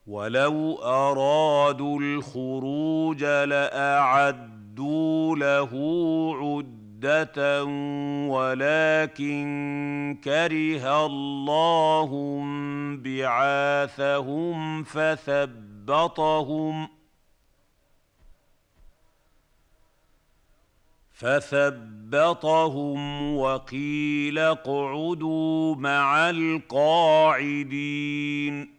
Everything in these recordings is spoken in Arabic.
ولو أرادوا الخروج لأعدوا له عدة ولكن كره الله بعاثهم فثبطهم وقيل اقعدوا مع القاعدين.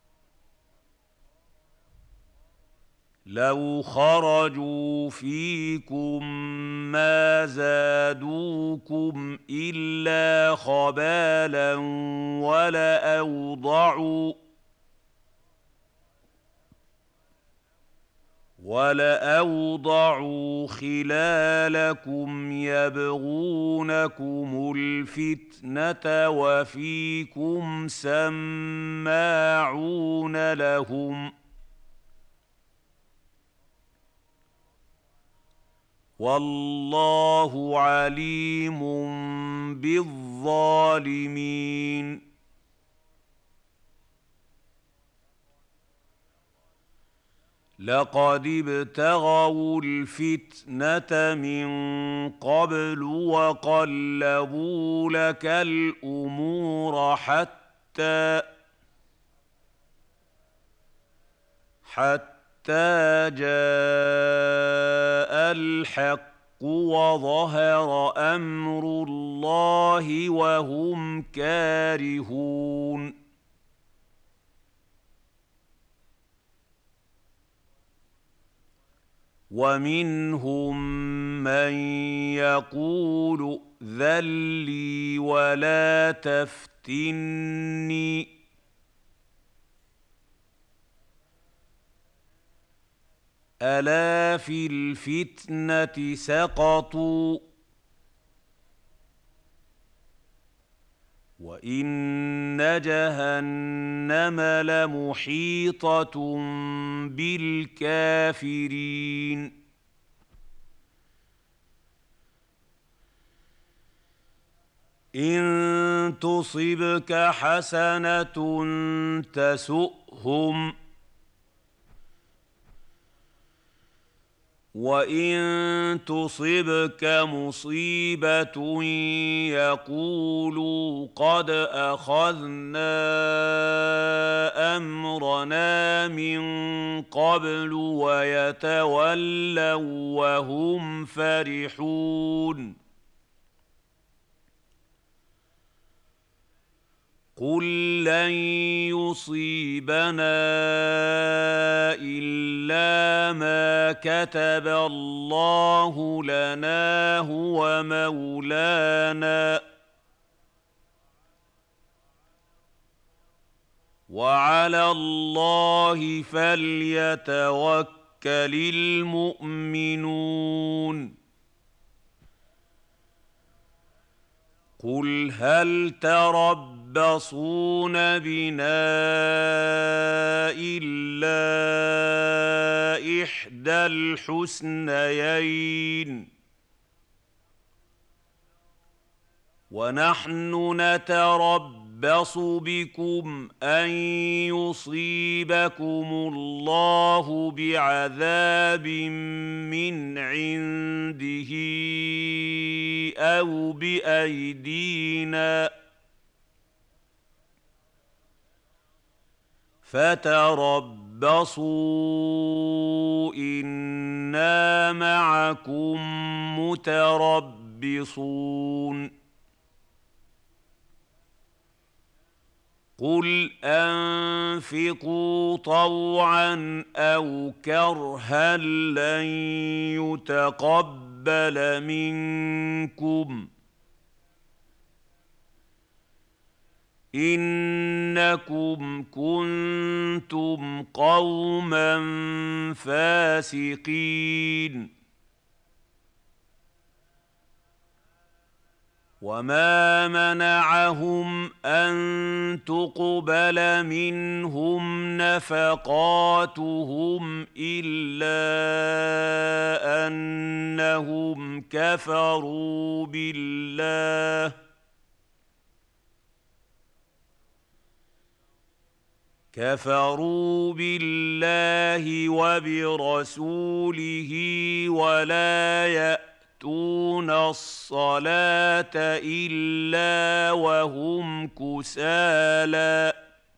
لو خرجوا فيكم ما زادوكم إلا خبالا ولأوضعوا خلالكم يبغونكم الفتنة وفيكم سماعون لهم والله عليم بالظالمين. لقد ابتغوا الفتنة من قبل وقلبوا لك الأمور حتى جاء الحق وظهر أمر الله وهم كارهون. ومنهم من يقول ائذن لي ولا تفتني ألا في الفتنة سقطوا وإن جهنم لمحيطة بالكافرين. إن تصبك حسنة تسؤهم وإن تصبك مصيبة يقولوا قد أخذنا أمرنا من قبل ويتولوا وهم فرحون. قل لن يصيبنا إلا ما كتب الله لنا هو مولانا وعلى الله فليتوكل المؤمنون. قل هل تربصون بنا إلا إحدى الحسنيين ونحن نتربص بكم أن يصيبكم الله بعذاب من عنده أو بأيدينا فتربصوا إنا معكم متربصون. قل أنفقوا طوعا أو كرها لن يتقبل منكم إنكم كنتم قوما فاسقين. وما منعهم أن تقبل منهم نفقاتهم إلا أنهم كفروا بالله وبرسوله ولا يأتون الصلاة إلا وهم كسالى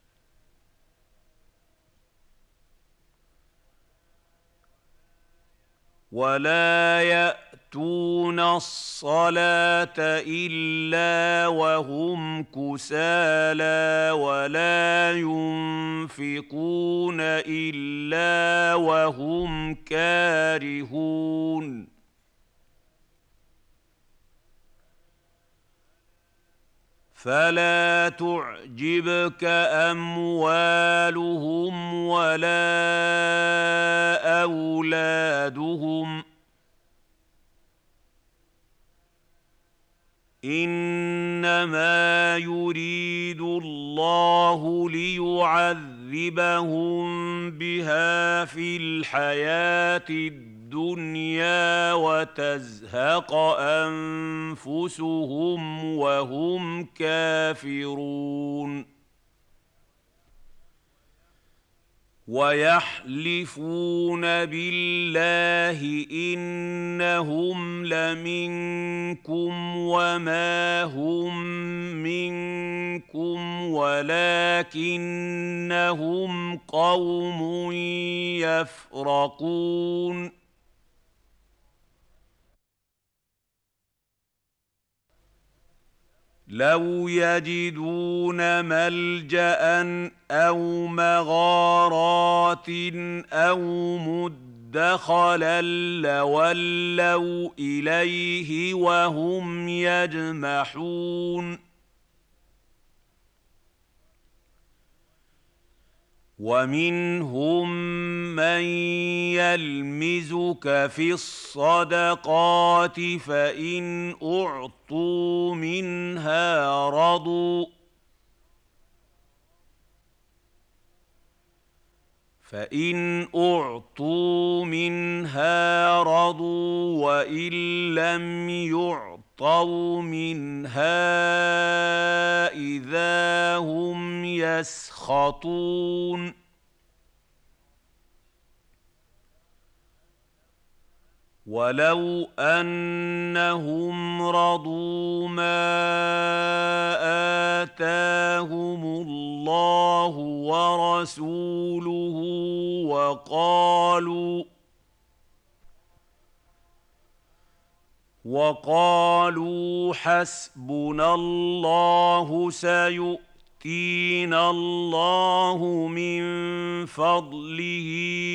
ولا ينفقون إلا وهم كارهون فلا تعجبك أموالهم ولا أولادهم إنما يريد الله ليعذبهم بها في الحياة الدنيا وتزهق أنفسهم وهم كافرون ويحلفون بالله إنهم لمنكم وما هم منكم ولكنهم قوم يفرقون لو يجدون ملجأ أو مغارات أو مدخلا لولوا إليه وهم يجمحون ومنهم من يلمزك في الصدقات فإن أعطوا منها رضوا وإن لم يعطوا منها إذا هم يسخطون ولو أنهم رضوا ما آتاهم الله ورسوله وقالوا حسبنا الله سيؤتينا الله من فضله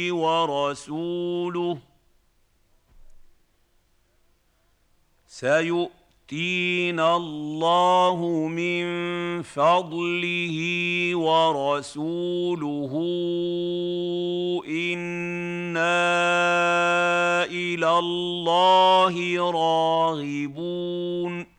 ورسوله إنا إلى الله راغبون